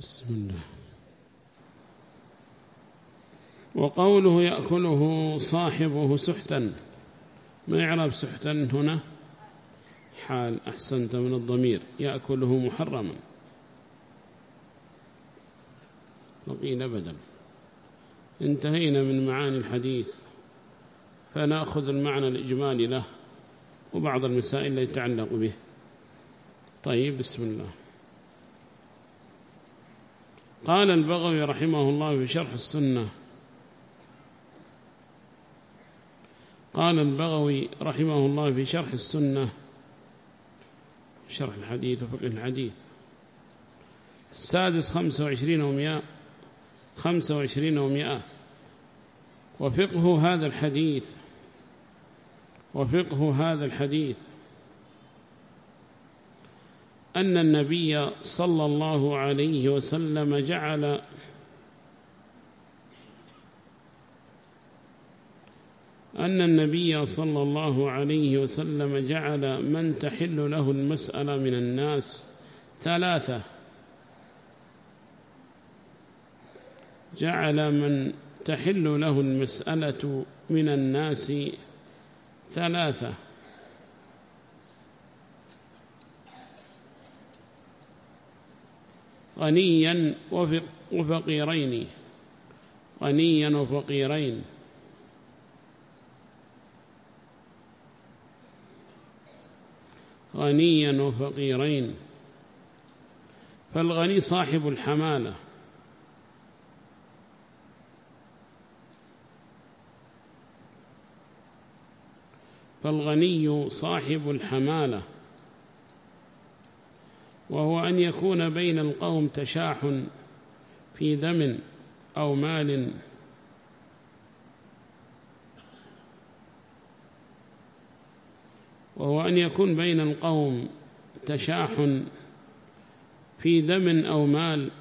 بسم الله. وقوله يأكله صاحبه سحتا، ما يعرف سحتا هنا؟ حال، أحسنت، من الضمير، يأكله محرما، وقيل بدل. انتهينا من معاني الحديث، فنأخذ المعنى الإجمالي له وبعض المسائل التي يتعلق به. طيب، بسم الله. قال البغوي رحمه الله في شرح السنة، قال البغوي رحمه الله في شرح السنة، شرح الحديث وفقه الحديث، السادس 25 و100، 25 و100. وفقه هذا الحديث أن النبي صلى الله عليه وسلم جعل من تحل له المسألة من الناس ثلاثة، جعل من تحل له المسألة من الناس ثلاثة: غنيا وفقيرين، غنيا وفقيرين. غنيا وفقيرين. فالغني صاحب الحمالة، فالغني صاحب الحمالة، وهو أن يكون بين القوم تشاح في دم أو مال، وهو أن يكون بين القوم تشاح في دم أو مال،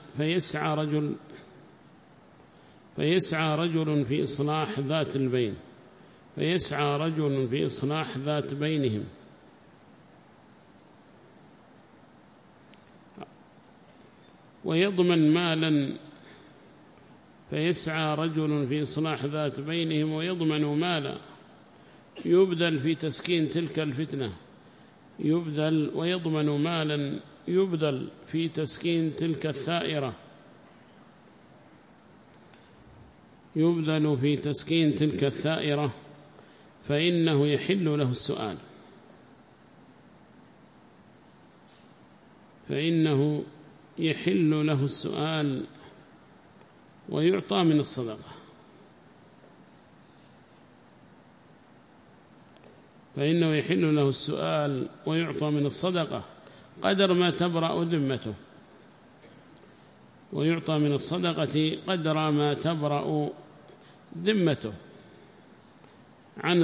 فيسعى رجل في إصلاح ذات البين، فيسعى رجل في إصلاح ذات بينهم، ويضمن مالا، فيسعى رجل في إصلاح ذات بينهم ويضمن مالا يبذل في تسكين تلك الفتنة، ويضمن مالا يبذل في تسكين تلك الثائرة، فإنه يحل له السؤال ويعطى من الصدقة، فإنه يحل له السؤال ويعطى من الصدقة قدر ما تبرأ ذمته، ويعطى من الصدقة قدر ما تبرأ ذمته عن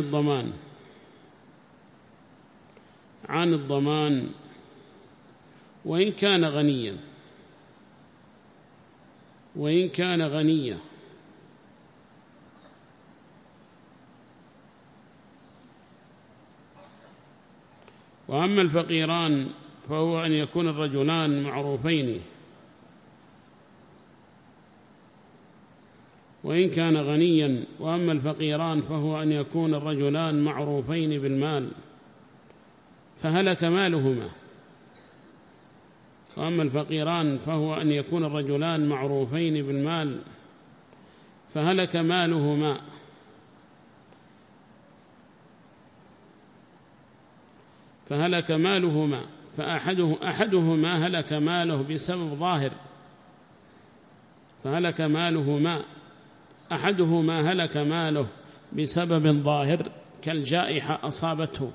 الضمان، وإن كان غنيا. وأما الفقيران فهو أن يكون الرجلان معروفين، وإن كان غنيا. وأما الفقيران فهو أن يكون الرجلان معروفين بالمال فهلك مالهما. وأما الفقيران فهو أن يكون الرجلان معروفين بالمال فهلك مالهما، فأحدهما هلك ماله بسبب ظاهر، أحدهما هلك ماله بسبب ظاهر كالجائحة أصابته،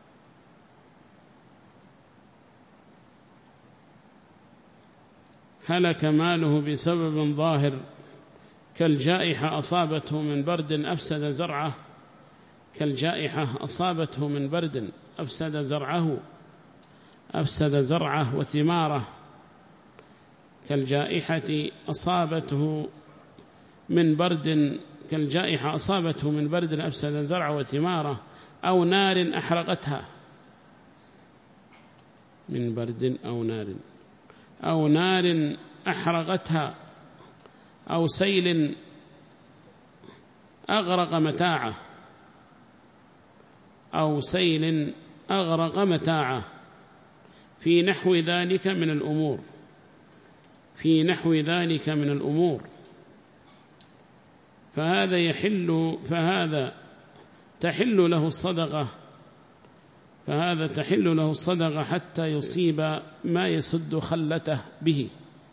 هلك ماله بسبب ظاهر كالجائحة أصابته من برد أفسد زرعه، أفسد زرعه وثماره، كالجائحة أصابته من برد أفسد زرعه وثماره، أو نار أحرقتها، من برد أو نار أحرقتها، أو سيل أغرق متاعه، أو سيل أغرق متاعه، في نحو ذلك من الأمور، في نحو ذلك من الأمور، فهذا تحل له الصدقة، فهذا تحل له الصدقة حتى يصيب ما يسد خلته به،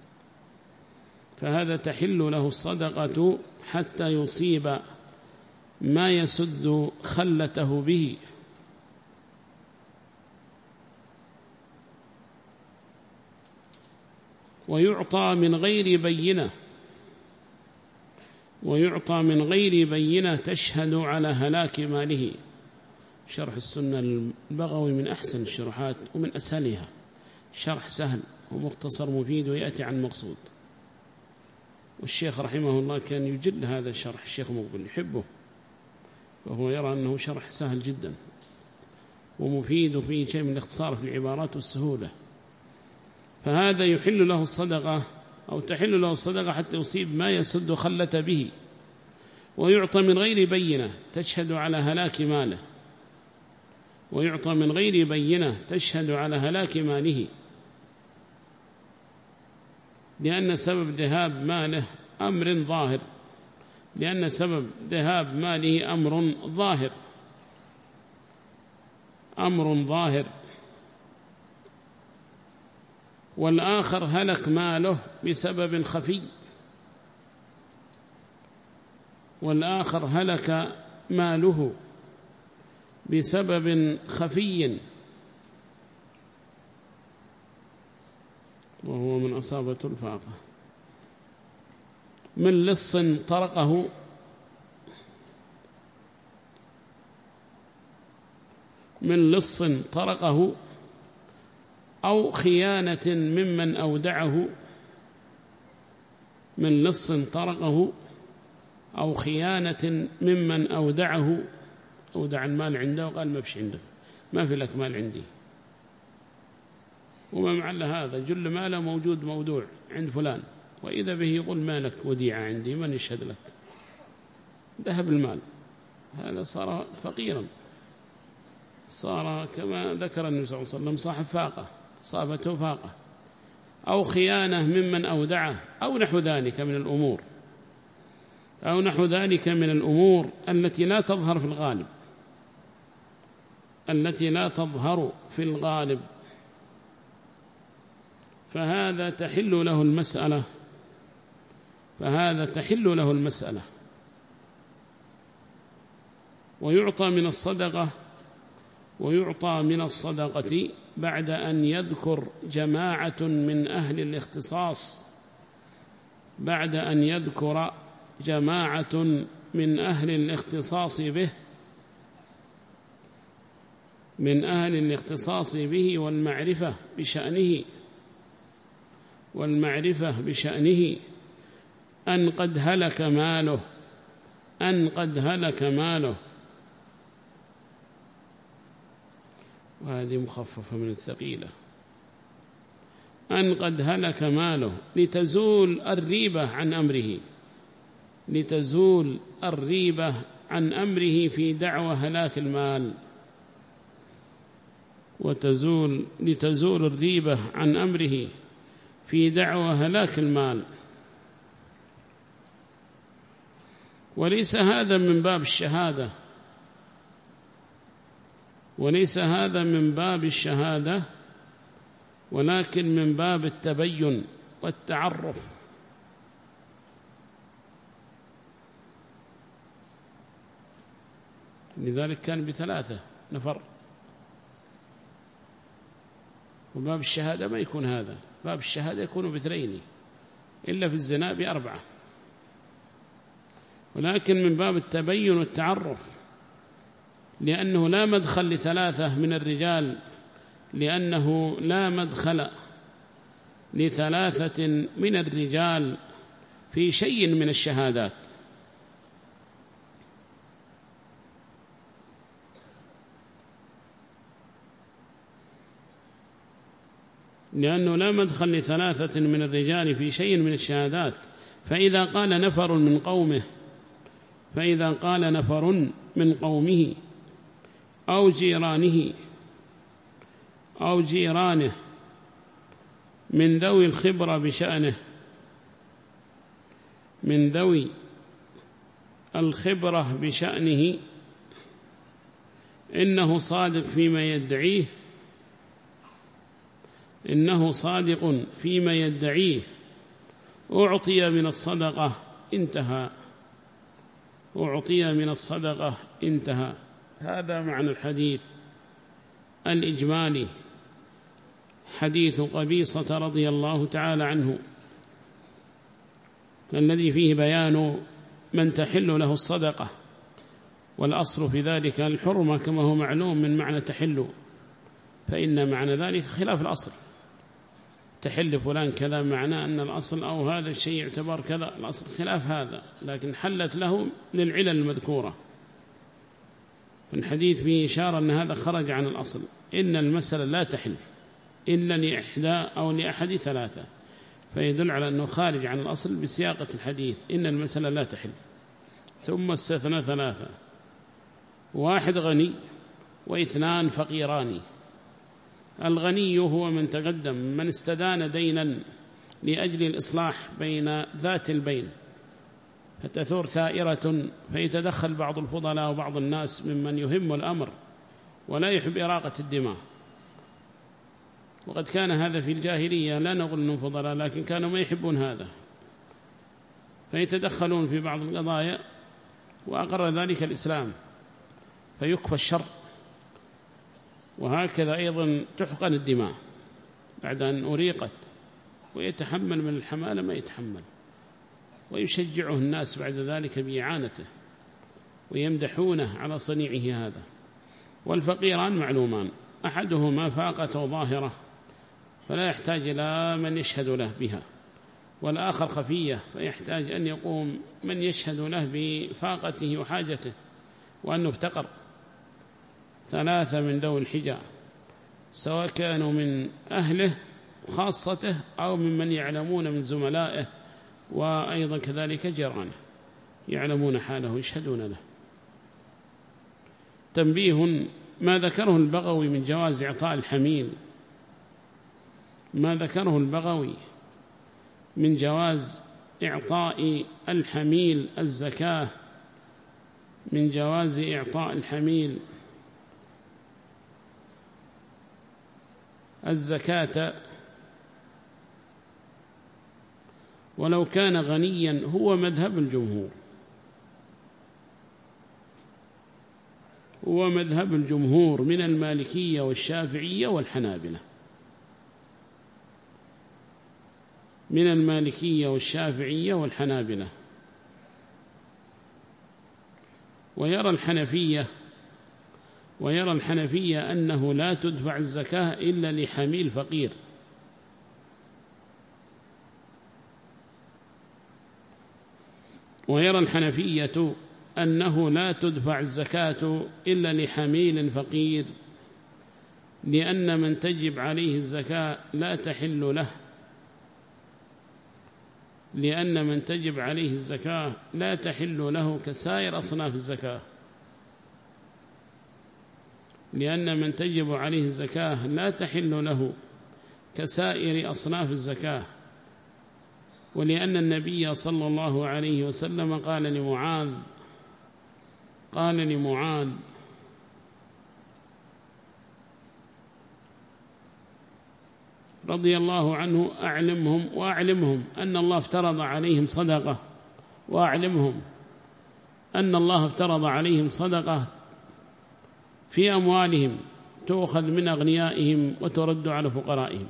فهذا تحل له الصدقة حتى يصيب ما يسد خلته به. ويعطى من غير بينة، ويعطى من غير بينة تشهد على هلاك ماله. شرح السنة البغوي من أحسن الشروحات ومن أسهلها، شرح سهل ومختصر مفيد ويأتي عن مقصود. والشيخ رحمه الله كان يجل هذا الشرح، الشيخ مقبل يحبه، وهو يرى أنه شرح سهل جدا ومفيد، وفيه شيء من الاختصار في العبارات والسهولة. فهذا يحل له الصدقة أو تحل له الصدقة حتى يصيب ما يسد خلة به، ويعطى من غير بينة تشهد على هلاك ماله، ويعطى من غير بينة تشهد على هلاك ماله، لأن سبب ذهاب ماله أمر ظاهر، لأن سبب ذهاب ماله أمر ظاهر، أمر ظاهر. والآخر هلك ماله بسبب خفي، والآخر هلك ماله بسبب خفي، وهو من أصابته الفاقة، من لص طرقه، من لص طرقه، أو خيانة ممن أودعه، من لص طرقه أو خيانة ممن أودعه، أودع المال عنده وقال ما فيش عندك، ما في لك مال عندي، وما معل هذا جل ماله موجود مودوع عند فلان، وإذا به يقول مالك وديعة عندي، من يشهد لك؟ ذهب المال، هذا صار فقيرا، صار كما ذكر النبي صلى الله عليه وسلم صاحب فاقة، أصابته فاقة، أو خيانة ممن أودعه، أو نحو ذلك من الأمور، أو نحو ذلك من الأمور التي لا تظهر في الغالب، التي لا تظهر في الغالب، فهذا تحل له المسألة، فهذا تحل له المسألة. ويعطى من الصدقة، ويعطى من الصدقة بعد أن يذكر جماعة من أهل الاختصاص، بعد أن يذكر جماعة من أهل الاختصاص به، من أهل الاختصاص به والمعرفة بشأنه، والمعرفة بشأنه، أن قد هلك ماله، أن قد هلك ماله، وهذه مخففة من الثقيلة، أن قد هلك ماله، لتزول الريبة عن أمره، لتزول الريبة عن أمره في دعوى هلاك المال، لتزول الريبة عن أمره في دعوى هلاك المال. وليس هذا من باب الشهادة، وليس هذا من باب الشهادة، ولكن من باب التبين والتعرف. لذلك كان ب3 نفر، وباب الشهادة ما يكون هذا، باب الشهادة يكون ب2، إلا في الزنا ب4، ولكن من باب التبين والتعرف، لأنه لا مدخل ل3 من الرجال، لأنه لا مدخل ل3 من الرجال في شيء من الشهادات. لأنه لا مدخل لثلاثة من الرجال في شيء من الشهادات. فإذا قال نفر من قومه أو جيرانه أو جيرانه من ذوي الخبرة بشأنه، من ذوي الخبرة بشأنه، إنه صادق فيما يدعيه أعطي من الصدقة انتهى. هذا معنى الحديث الإجمالي، حديث قبيصة رضي الله تعالى عنه، الذي فيه بيان من تحل له الصدقة، والأصل في ذلك الحرمة كما هو معلوم من معنى تحل، فإن معنى ذلك خلاف الأصل. تحل فلان كذا معناه أن الأصل أو هذا الشيء يعتبر كذا، الأصل خلاف هذا، لكن حلت له للعلل المذكورة. الحديث فيه إشارة أن هذا خرج عن الأصل، إن المسألة لا تحل إلا لإحدى أو لأحد ثلاثة، فيدل على أنه خارج عن الأصل بسياقة الحديث إن المسألة لا تحل. ثم استثنى ثلاثة: 1 غني، 2 فقيران. الغني هو من تقدم، من استدان دينا لأجل الإصلاح بين ذات البين، فتثور ثائرة، فيتدخل بعض الفضلاء وبعض الناس ممن يهم الأمر ولا يحب إراقة الدماء. وقد كان هذا في الجاهلية، لا نقول أنهم فضلاء، لكن كانوا ما يحبون هذا، فيتدخلون في بعض القضايا، وأقر ذلك الإسلام فيكفى الشر. وهكذا أيضا تحقن الدماء بعد أن أريقت، ويتحمل من الحمالة ما يتحمل، ويشجعه الناس بعد ذلك بإعانته ويمدحونه على صنيعه هذا. والفقيران معلومان، أحدهما فاقة ظاهرة فلا يحتاج إلى من يشهد له بها، والآخر خفية فيحتاج أن يقوم من يشهد له بفاقته وحاجته وأنه افتقر. 3 من ذوي الحجة، سواء كانوا من أهله خاصته أو ممن يعلمون من زملائه، وأيضا كذلك جيرانه يعلمون حاله ويشهدون له. تنبيه: ما ذكره البغوي من جواز إعطاء الحميل، ما ذكره البغوي من جواز إعطاء الحميل الزكاة، من جواز إعطاء الحميل الزكاة ولو كان غنيا، هو مذهب الجمهور، هو مذهب الجمهور من المالكية والشافعية والحنابلة، من المالكية والشافعية والحنابلة. ويرى الحنفية أنه لا تدفع الزكاة إلا لحميل فقير، ويرى الحنفية أنه لا تدفع الزكاة إلا لحميل فقير، لأن من تجب عليه الزكاة لا تحل له، لأن من تجب عليه الزكاة لا تحل له كسائر أصناف الزكاة، لأن من تجب عليه الزكاة لا تحل له كسائر أصناف الزكاة. ولأن النبي صلى الله عليه وسلم قال لمعاذ رضي الله عنه: وأعلمهم أن الله افترض عليهم صدقة، وأعلمهم أن الله افترض عليهم صدقة في أموالهم تؤخذ من أغنيائهم وترد على فقرائهم.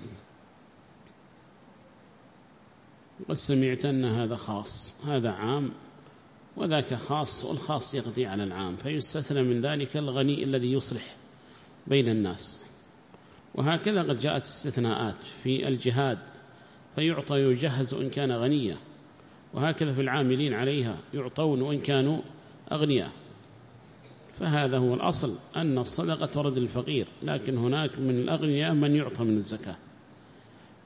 قد سمعت أن هذا خاص، هذا عام وذاك خاص، والخاص يقضي على العام، فيستثنى من ذلك الغني الذي يصلح بين الناس. وهكذا قد جاءت استثناءات في الجهاد، فيعطى ويجهز إن كان غنيا، وهكذا في العاملين عليها يعطون وإن كانوا أغنياء. فهذا هو الأصل، أن الصدقة ترد للفقير، لكن هناك من الأغنياء من يعطى من الزكاة.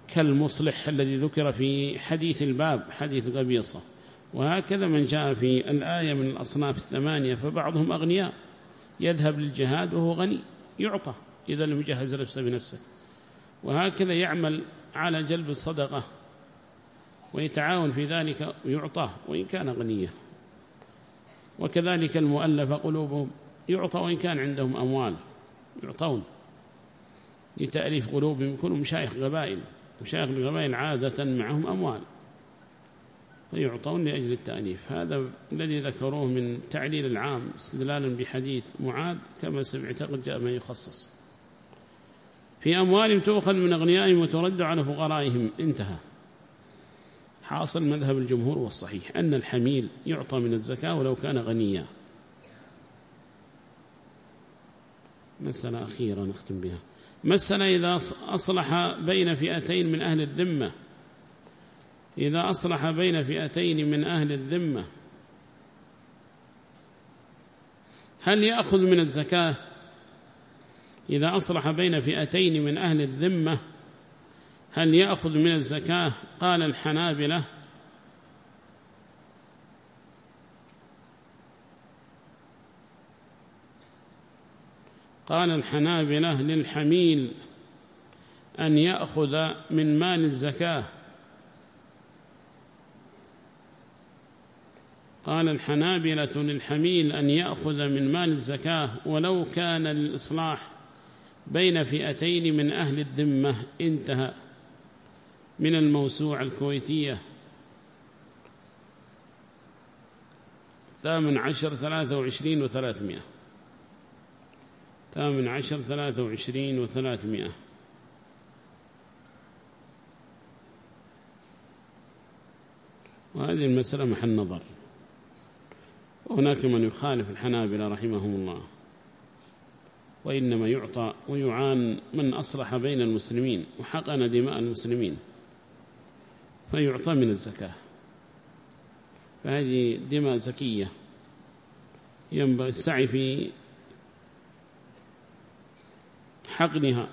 كالمصلح الذي ذكر في حديث الباب حديث قبيصة. وهكذا من جاء في الآية من الأصناف الثمانية، فبعضهم أغنياء يذهب للجهاد وهو غني يعطى إذا لم يجهز نفسه بنفسه، وهكذا يعمل على جلب الصدقة ويتعاون في ذلك ويعطاه وإن كان غنيا. وكذلك المؤلف قلوبهم يعطى وإن كان عندهم أموال يعطون لتأليف قلوبهم، يكونوا مشايخ قبائل، مشايخ القبائل عادة معهم أموال فيعطون لأجل التأليف. هذا الذي ذكروه من تعليل العام استدلالا بحديث معاذ كما سمعت قد جاء ما يخصص. في أموالهم تؤخذ من أغنيائهم وترد على فقرائهم. انتهى. حاصل مذهب الجمهور والصحيح أن الحميل يعطى من الزكاة ولو كان غنيا. مسألة أخيرة نختم بها. مسألة إذا أصلح بين فئتين من أهل الذمة، إذا أصلح بين فئتين من أهل الذمة هل يأخذ من الزكاة؟ إذا أصلح بين فئتين من أهل الذمة هل يأخذ من الزكاة؟ قال الحنابلة للحميل أن يأخذ من مال الزكاة. قال الحنابلة للحميل أن يأخذ من مال الزكاة ولو كان للإصلاح بين فئتين من أهل الذمة. انتهى. من الموسوعة الكويتية 18 23 و300. وهذه المسألة محل نظر. وهناك من يخالف الحنابلة رحمهم الله، وإنما يعطى ويعان من أصلح بين المسلمين وحقن دماء المسلمين فيعطى من الزكاة، فهذه دماء زكية ينبغي السعي في حقنها.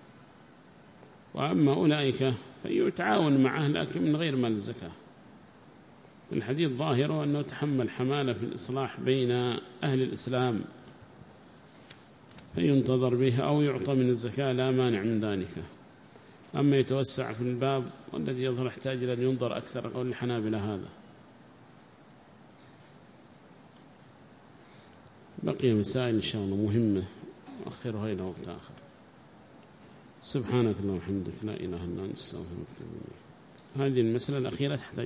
وأما أولئك فيتعاون معه لكن من غير مال الزكاة. الحديث ظاهره أنه تحمل حمالة في الإصلاح بين أهل الإسلام فينتظر به أو يعطى من الزكاة، لا مانع من ذلك. أما يتوسع في الباب والذي يظهر يحتاج إلى أن ينظر أكثر قول الحنابلة هذا. بقي مسائل إن شاء الله مهمة أخرها إلى وقت آخر. سبحانك اللهم وبحمدك لا إله إلا أنت أستغفرك. هذه المسألة الأخيرة تحتاج